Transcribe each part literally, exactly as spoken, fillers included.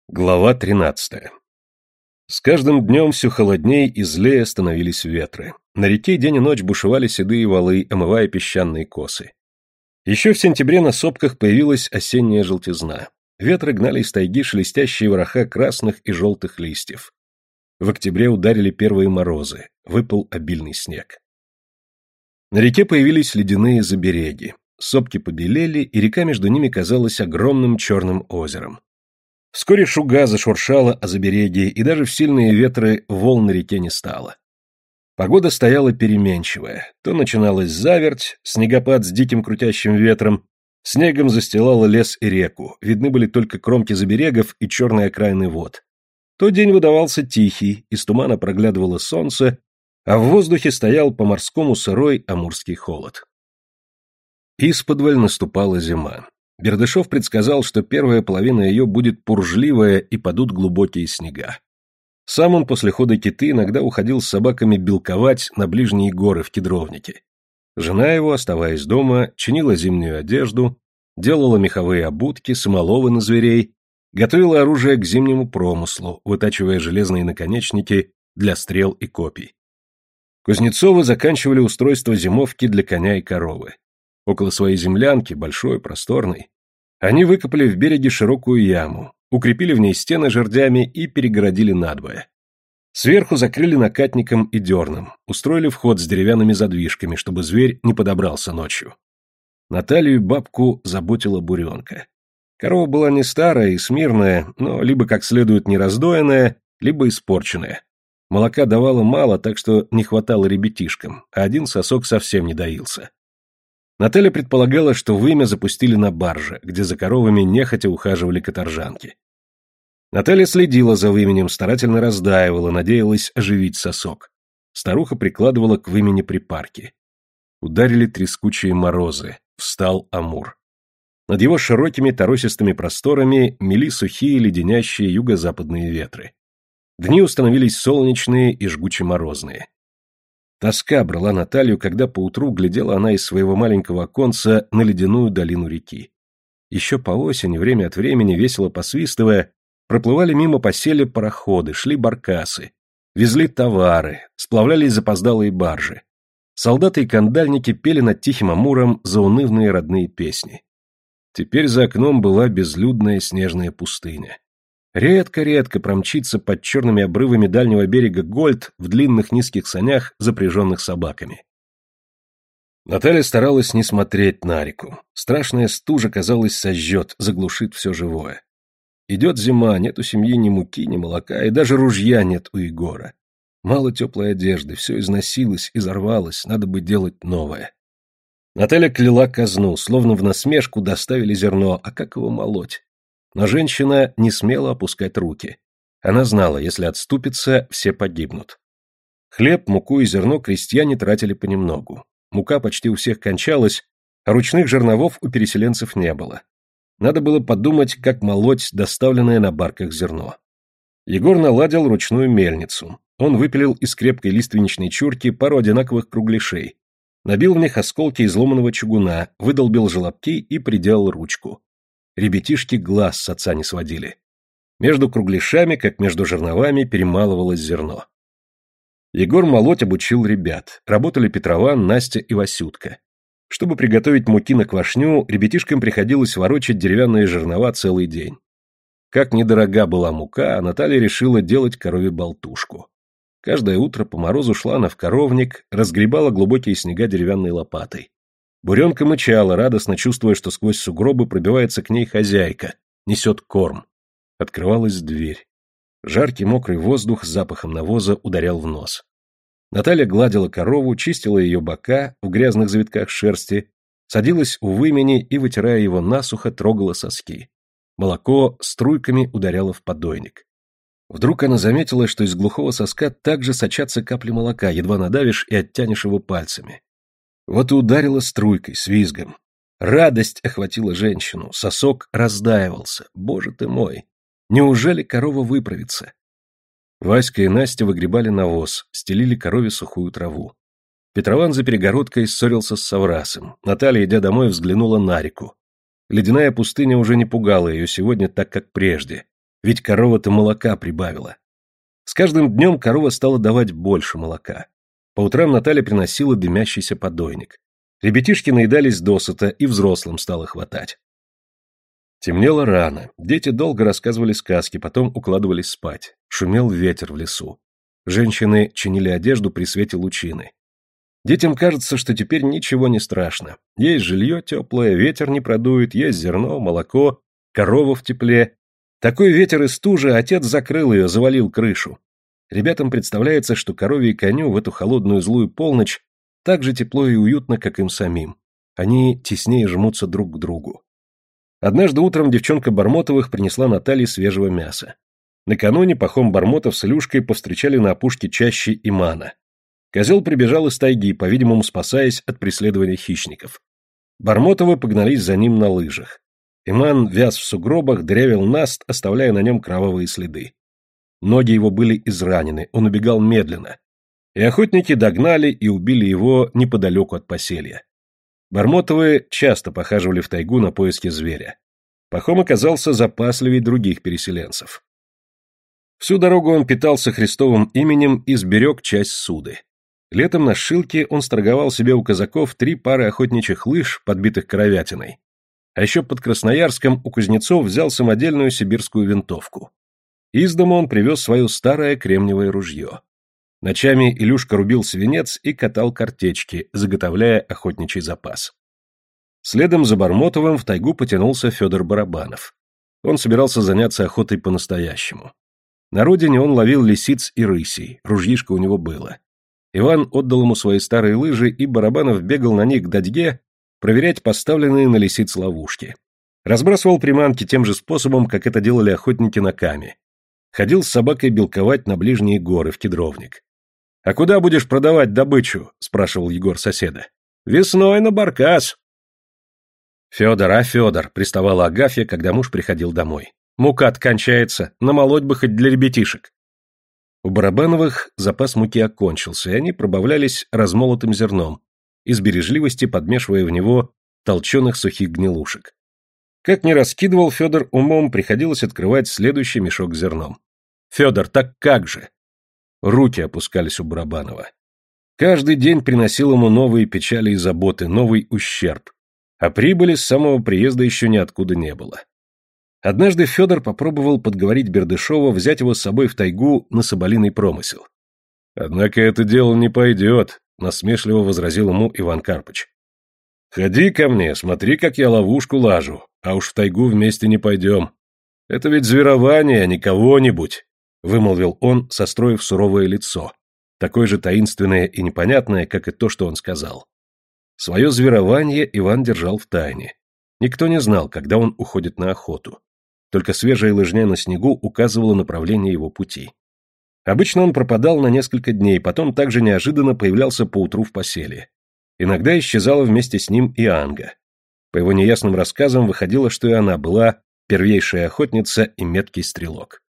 Глава тринадцатая. С каждым днем все холодней и злее становились ветры. На реке день и ночь бушевали седые валы, омывая песчаные косы. Еще в сентябре на сопках появилась осенняя желтизна. Ветры гнали из тайги шелестящие вороха красных и желтых листьев. В октябре ударили первые морозы, выпал обильный снег. На реке появились ледяные забереги. Сопки побелели, и река между ними казалась огромным черным озером. Вскоре шуга зашуршала о забереге, и даже в сильные ветры волн на реке не стало. Погода стояла переменчивая. То начиналась заверть, снегопад с диким крутящим ветром, снегом застилало лес и реку, видны были только кромки заберегов и черные окраины вод. То день выдавался тихий, из тумана проглядывало солнце, а в воздухе стоял по-морскому сырой амурский холод. Исподволь наступала зима. Бердышев предсказал, что первая половина ее будет пуржливая и падут глубокие снега. Сам он после хода Киты иногда уходил с собаками белковать на ближние горы в Кедровнике. Жена его, оставаясь дома, чинила зимнюю одежду, делала меховые обутки, самоловы на зверей, готовила оружие к зимнему промыслу, вытачивая железные наконечники для стрел и копий. Кузнецовы заканчивали устройство зимовки для коня и коровы. Около своей землянки, большой, просторной, они выкопали в береге широкую яму, укрепили в ней стены жердями и перегородили надвое. Сверху закрыли накатником и дерном, устроили вход с деревянными задвижками, чтобы зверь не подобрался ночью. Наталью и бабку заботила буренка. Корова была не старая и смирная, но либо как следует не раздоенная, либо испорченная. Молока давала мало, так что не хватало ребятишкам, а один сосок совсем не доился. Наталья предполагала, что вымя запустили на барже, где за коровами нехотя ухаживали каторжанки. Наталья следила за выменем, старательно раздаивала, надеялась оживить сосок. Старуха прикладывала к вымени припарки. Ударили трескучие морозы, встал Амур. Над его широкими торосистыми просторами мели сухие леденящие юго-западные ветры. Дни установились солнечные и жгуче-морозные. Тоска брала Наталью, когда поутру глядела она из своего маленького оконца на ледяную долину реки. Еще по осени, время от времени, весело посвистывая, проплывали мимо поселя пароходы, шли баркасы, везли товары, сплавлялись запоздалые баржи. Солдаты и кандальники пели над тихим Амуром заунывные родные песни. Теперь за окном была безлюдная снежная пустыня. Редко-редко промчится под черными обрывами дальнего берега Гольд в длинных низких санях, запряженных собаками. Наталья старалась не смотреть на реку. Страшная стужа, казалось, сожжет, заглушит все живое. Идет зима, нет у семьи ни муки, ни молока, и даже ружья нет у Егора. Мало теплой одежды, все износилось, изорвалось, надо бы делать новое. Наталья кляла казну, словно в насмешку доставили зерно, а как его молоть? Но женщина не смела опускать руки. Она знала, если отступится, все погибнут. Хлеб, муку и зерно крестьяне тратили понемногу. Мука почти у всех кончалась, а ручных жерновов у переселенцев не было. Надо было подумать, как молоть доставленное на барках зерно. Егор наладил ручную мельницу. Он выпилил из крепкой лиственничной чурки пару одинаковых кругляшей, набил в них осколки изломанного чугуна, выдолбил желобки и приделал ручку. Ребятишки глаз с отца не сводили. Между кругляшами, как между жерновами, перемалывалось зерно. Егор молоть обучил ребят. Работали Петрован, Настя и Васютка. Чтобы приготовить муки на квашню, ребятишкам приходилось ворочать деревянные жернова целый день. Как недорога была мука, Наталья решила делать корове болтушку. Каждое утро по морозу шла она в коровник, разгребала глубокие снега деревянной лопатой. Буренка мычала, радостно чувствуя, что сквозь сугробы пробивается к ней хозяйка, несет корм. Открывалась дверь. Жаркий мокрый воздух с запахом навоза ударял в нос. Наталья гладила корову, чистила ее бока в грязных завитках шерсти, садилась у вымени и, вытирая его насухо, трогала соски. Молоко струйками ударяло в подойник. Вдруг она заметила, что из глухого соска также сочатся капли молока, едва надавишь и оттянешь его пальцами. Вот и ударила струйкой, с визгом. Радость охватила женщину, сосок раздаивался. Боже ты мой! Неужели корова выправится? Васька и Настя выгребали навоз, стелили корове сухую траву. Петрован за перегородкой ссорился с Саврасом. Наталья, идя домой, взглянула на реку. Ледяная пустыня уже не пугала ее сегодня так, как прежде. Ведь корова-то молока прибавила. С каждым днем корова стала давать больше молока. По утрам Наталья приносила дымящийся подойник. Ребятишки наедались досыта, и взрослым стало хватать. Темнело рано. Дети долго рассказывали сказки, потом укладывались спать. Шумел ветер в лесу. Женщины чинили одежду при свете лучины. Детям кажется, что теперь ничего не страшно. Есть жилье теплое, ветер не продует, есть зерно, молоко, корова в тепле. Такой ветер и стужа, отец закрыл ее, завалил крышу. Ребятам представляется, что корове и коню в эту холодную злую полночь так же тепло и уютно, как им самим. Они теснее жмутся друг к другу. Однажды утром девчонка Бармотовых принесла Наталье свежего мяса. Накануне Пахом Бармотов с Илюшкой повстречали на опушке чащи Имана. Козел прибежал из тайги, по-видимому, спасаясь от преследования хищников. Бармотовы погнались за ним на лыжах. Иман вяз в сугробах, дырявил наст, оставляя на нем кровавые следы. Ноги его были изранены, он убегал медленно. И охотники догнали и убили его неподалеку от поселья. Бармотовы часто похаживали в тайгу на поиски зверя. Пахом оказался запасливей других переселенцев. Всю дорогу он питался Христовым именем и сберег часть суды. Летом на Шилке он сторговал себе у казаков три пары охотничьих лыж, подбитых коровятиной. А еще под Красноярском у кузнецов взял самодельную сибирскую винтовку. Из дома он привез свое старое кремниевое ружье. Ночами Илюшка рубил свинец и катал картечки, заготовляя охотничий запас. Следом за Бармотовым в тайгу потянулся Федор Барабанов. Он собирался заняться охотой по-настоящему. На родине он ловил лисиц и рысей, ружьишко у него было. Иван отдал ему свои старые лыжи, и Барабанов бегал на них к дадьге проверять поставленные на лисиц ловушки. Разбрасывал приманки тем же способом, как это делали охотники на Каме. Ходил с собакой белковать на ближние горы в кедровник. «А куда будешь продавать добычу?» — спрашивал Егор соседа. «Весной на баркас». «Федор, а Федор», — приставала Агафья, когда муж приходил домой. «Мука-то кончается, намолоть бы хоть для ребятишек». У Барабановых запас муки окончился, и они пробавлялись размолотым зерном, из бережливости подмешивая в него толченых сухих гнилушек. Как ни раскидывал Федор умом, приходилось открывать следующий мешок с зерном. «Федор, так как же?» Руки опускались у Барабанова. Каждый день приносил ему новые печали и заботы, новый ущерб. А прибыли с самого приезда еще ниоткуда не было. Однажды Федор попробовал подговорить Бердышева взять его с собой в тайгу на соболиный промысел. «Однако это дело не пойдет», — насмешливо возразил ему Иван Карпыч. «Ходи ко мне, смотри, как я ловушку лажу, а уж в тайгу вместе не пойдем. Это ведь зверование, а не кого-нибудь», — вымолвил он, состроив суровое лицо, такое же таинственное и непонятное, как и то, что он сказал. Свое зверование Иван держал в тайне. Никто не знал, когда он уходит на охоту. Только свежая лыжня на снегу указывала направление его пути. Обычно он пропадал на несколько дней, потом также неожиданно появлялся поутру в поселье. Иногда исчезала вместе с ним и Анга. По его неясным рассказам выходило, что и она была первейшая охотница и меткий стрелок.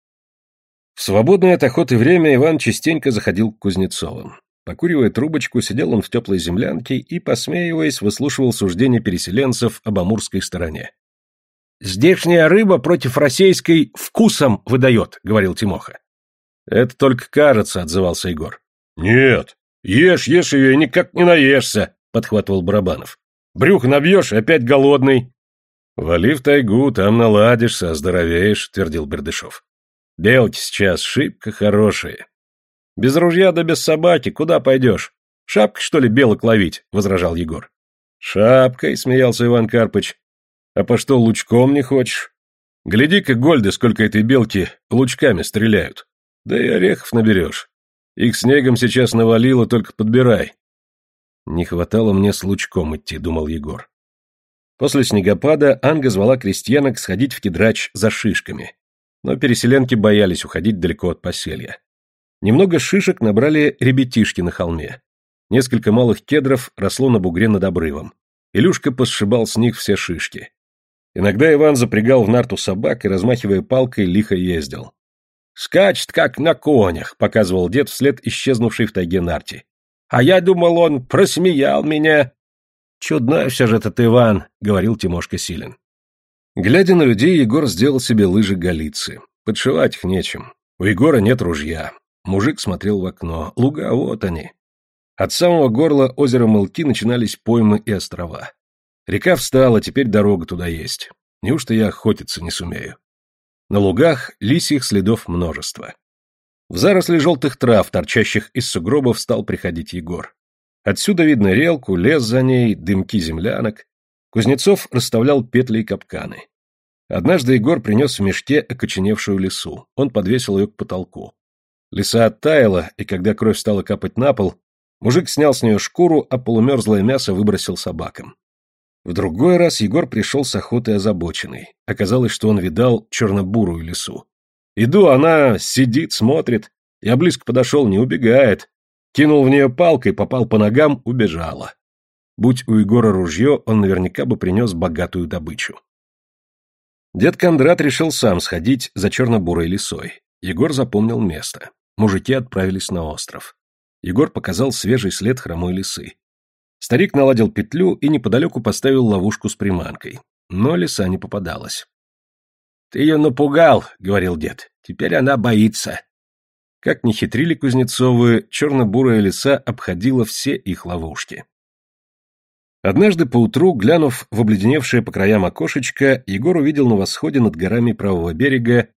В свободное от охоты время Иван частенько заходил к Кузнецовым. Покуривая трубочку, сидел он в теплой землянке и, посмеиваясь, выслушивал суждения переселенцев об амурской стороне. «Здешняя рыба против российской вкусом выдает», — говорил Тимоха. «Это только кажется», — отзывался Егор. «Нет, ешь, ешь ее и никак не наешься», — подхватывал Барабанов. «Брюхо набьешь, опять голодный». «Вали в тайгу, там наладишься, оздоровеешь», — твердил Бердышев. «Белки сейчас шибко хорошие». «Без ружья да без собаки куда пойдешь? Шапкой, что ли, белок ловить?» — возражал Егор. «Шапкой», — смеялся Иван Карпыч. «А по что, лучком не хочешь? Гляди-ка, Гольды, сколько этой белки лучками стреляют. Да и орехов наберешь. Их снегом сейчас навалило, только подбирай». «Не хватало мне с лучком идти», — думал Егор. После снегопада Анга звала крестьянок сходить в кедрач за шишками. Но переселенки боялись уходить далеко от поселья. Немного шишек набрали ребятишки на холме. Несколько малых кедров росло на бугре над обрывом. Илюшка посшибал с них все шишки. Иногда Иван запрягал в нарту собак и, размахивая палкой, лихо ездил. «Скачет, как на конях», — показывал дед вслед исчезнувшей в тайге нарти. «А я думал, он просмеял меня». «Чудной все же этот Иван», — говорил Тимошка Силин. Глядя на людей, Егор сделал себе лыжи Голицы. Подшивать их нечем. У Егора нет ружья. Мужик смотрел в окно. Луга, вот они. От самого горла озера Мылки начинались поймы и острова. Река встала, теперь дорога туда есть. Неужто я охотиться не сумею? На лугах лисьих следов множество. В заросли желтых трав, торчащих из сугробов, стал приходить Егор. Отсюда видно релку, лес за ней, дымки землянок. Кузнецов расставлял петли и капканы. Однажды Егор принес в мешке окоченевшую лису. Он подвесил ее к потолку. Лиса оттаяла, и когда кровь стала капать на пол, мужик снял с нее шкуру, а полумерзлое мясо выбросил собакам. В другой раз Егор пришел с охотой озабоченный. Оказалось, что он видал чернобурую лису. Иду, она сидит, смотрит. Я близко подошел, не убегает. Кинул в нее палкой, попал по ногам, убежала. Будь у Егора ружье, он наверняка бы принес богатую добычу. Дед Кондрат решил сам сходить за черно-бурой лисой. Егор запомнил место. Мужики отправились на остров. Егор показал свежий след хромой лисы. Старик наладил петлю и неподалеку поставил ловушку с приманкой. Но лиса не попадалась. — Ты ее напугал, — говорил дед. — Теперь она боится. Как ни хитрили Кузнецовы, черно-бурая лиса обходила все их ловушки. Однажды поутру, глянув в обледеневшее по краям окошечко, Егор увидел на восходе над горами правого берега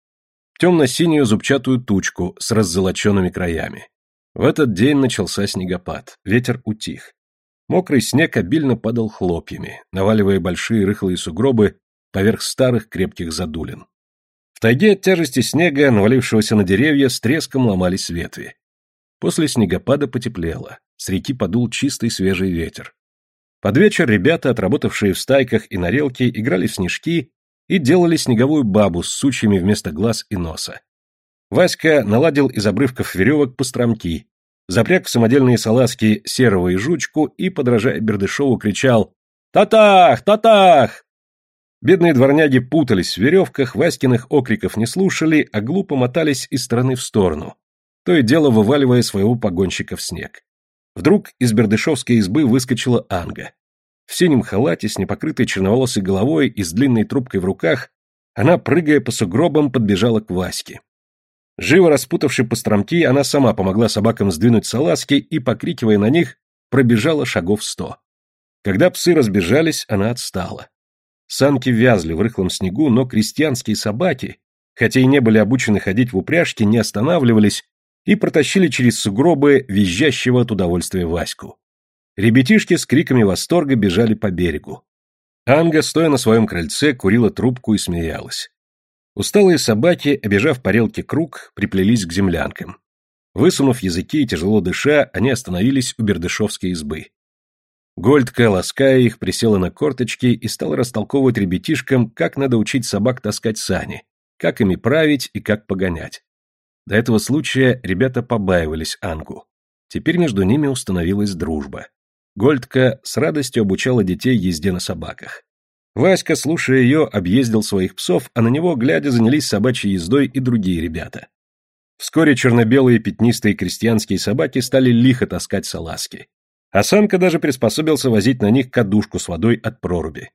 темно-синюю зубчатую тучку с раззолоченными краями. В этот день начался снегопад, ветер утих. Мокрый снег обильно падал хлопьями, наваливая большие рыхлые сугробы поверх старых крепких задулин. В тайге от тяжести снега, навалившегося на деревья, с треском ломались ветви. После снегопада потеплело, с реки подул чистый свежий ветер. Под вечер ребята, отработавшие в стайках и на релке, играли в снежки и делали снеговую бабу с сучьями вместо глаз и носа. Васька наладил из обрывков веревок постромки, запряг в самодельные салазки серого и жучку и, подражая Бердышеву, кричал «Татах! Татах!». Бедные дворняги путались в веревках, Васькиных окриков не слушали, а глупо мотались из стороны в сторону, то и дело вываливая своего погонщика в снег. Вдруг из бердышевской избы выскочила Анга. В синем халате, с непокрытой черноволосой головой и с длинной трубкой в руках, она, прыгая по сугробам, подбежала к Ваське. Живо распутавши постромки, она сама помогла собакам сдвинуть салазки и, покрикивая на них, пробежала шагов сто. Когда псы разбежались, она отстала. Санки вязли в рыхлом снегу, но крестьянские собаки, хотя и не были обучены ходить в упряжке, не останавливались и протащили через сугробы визжащего от удовольствия Ваську. Ребятишки с криками восторга бежали по берегу. Анга, стоя на своем крыльце, курила трубку и смеялась. Усталые собаки, обежав по релке круг, приплелись к землянкам. Высунув языки и тяжело дыша, они остановились у бердышевской избы. Гольдка, лаская их, присела на корточки и стала растолковывать ребятишкам, как надо учить собак таскать сани, как ими править и как погонять. До этого случая ребята побаивались Ангу. Теперь между ними установилась дружба. Гольдка с радостью обучала детей езде на собаках. Васька, слушая ее, объездил своих псов, а на него, глядя, занялись собачьей ездой и другие ребята. Вскоре черно-белые пятнистые крестьянские собаки стали лихо таскать салазки. А Санка даже приспособился возить на них кадушку с водой от проруби.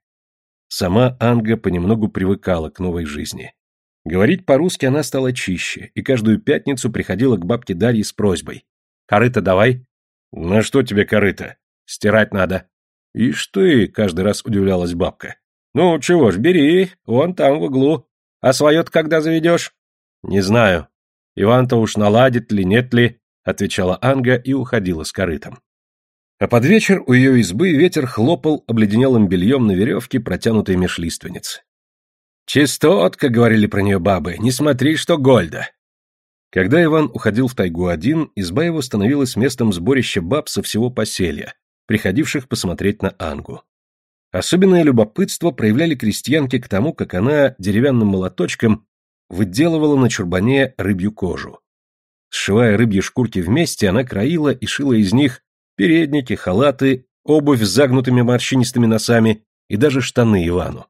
Сама Анга понемногу привыкала к новой жизни. Говорить по-русски она стала чище, и каждую пятницу приходила к бабке Дарье с просьбой. «Корыто давай». «На что тебе корыто?» «Стирать надо». «Ишь ты», — каждый раз удивлялась бабка. «Ну, чего ж, бери, вон там в углу. А свое-то когда заведешь?» «Не знаю. Иван-то уж наладит ли, нет ли», — отвечала Анга и уходила с корытом. А под вечер у ее избы ветер хлопал обледенелым бельем на веревке, протянутой меж лиственниц. «Чистотка», — говорили про нее бабы, — «не смотри, что Гольда». Когда Иван уходил в тайгу один, изба его становилась местом сборища баб со всего поселья, приходивших посмотреть на Ангу. Особенное любопытство проявляли крестьянки к тому, как она деревянным молоточком выделывала на чурбане рыбью кожу. Сшивая рыбьи шкурки вместе, она краила и шила из них передники, халаты, обувь с загнутыми морщинистыми носами и даже штаны Ивану.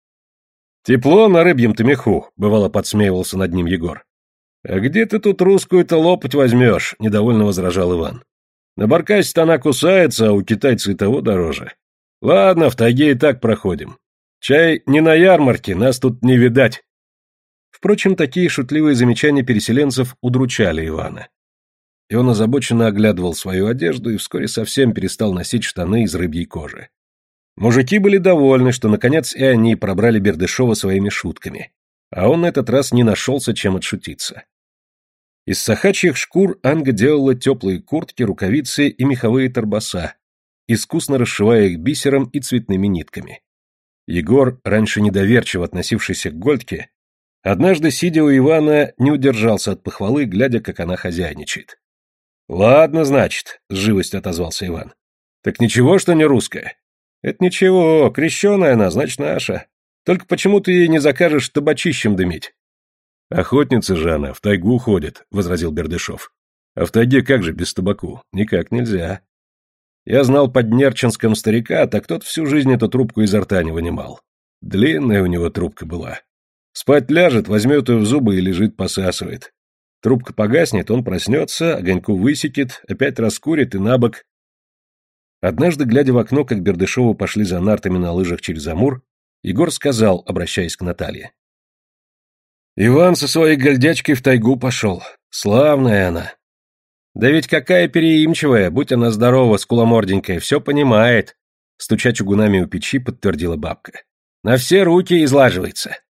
«Тепло на рыбьем-то меху», — бывало подсмеивался над ним Егор. «А где ты тут русскую-то лопать возьмешь?» — недовольно возражал Иван. «На баркасе-то она кусается, а у китайца и того дороже. Ладно, в тайге и так проходим. Чай не на ярмарке, нас тут не видать. Впрочем, такие шутливые замечания переселенцев удручали Ивана. И он озабоченно оглядывал свою одежду и вскоре совсем перестал носить штаны из рыбьей кожи. Мужики были довольны, что наконец и они пробрали Бердышева своими шутками, а он на этот раз не нашелся, чем отшутиться. Из сахачьих шкур Анга делала теплые куртки, рукавицы и меховые торбаса, искусно расшивая их бисером и цветными нитками. Егор, раньше недоверчиво относившийся к Гольдке, однажды, сидя у Ивана, не удержался от похвалы, глядя, как она хозяйничает. «Ладно, значит», — с живостью отозвался Иван. «Так ничего, что не русская?» «Это ничего, крещеная она, значит, наша. Только почему ты ей не закажешь табачищем дымить?» «Охотница же она, в тайгу ходит», — возразил Бердышев. «А в тайге как же без табаку? Никак нельзя. Я знал под Нерчинском старика, так тот всю жизнь эту трубку изо рта не вынимал. Длинная у него трубка была. Спать ляжет, возьмет ее в зубы и лежит, посасывает. Трубка погаснет, он проснется, огоньку высекет, опять раскурит и на бок». Однажды, глядя в окно, как Бердышеву пошли за нартами на лыжах через Амур, Егор сказал, обращаясь к Наталье: «Иван со своей гольдячкой в тайгу пошел. Славная она». «Да ведь какая переимчивая, будь она здорова, скуломорденькая, все понимает», стуча чугунами у печи, подтвердила бабка. «На все руки излаживается».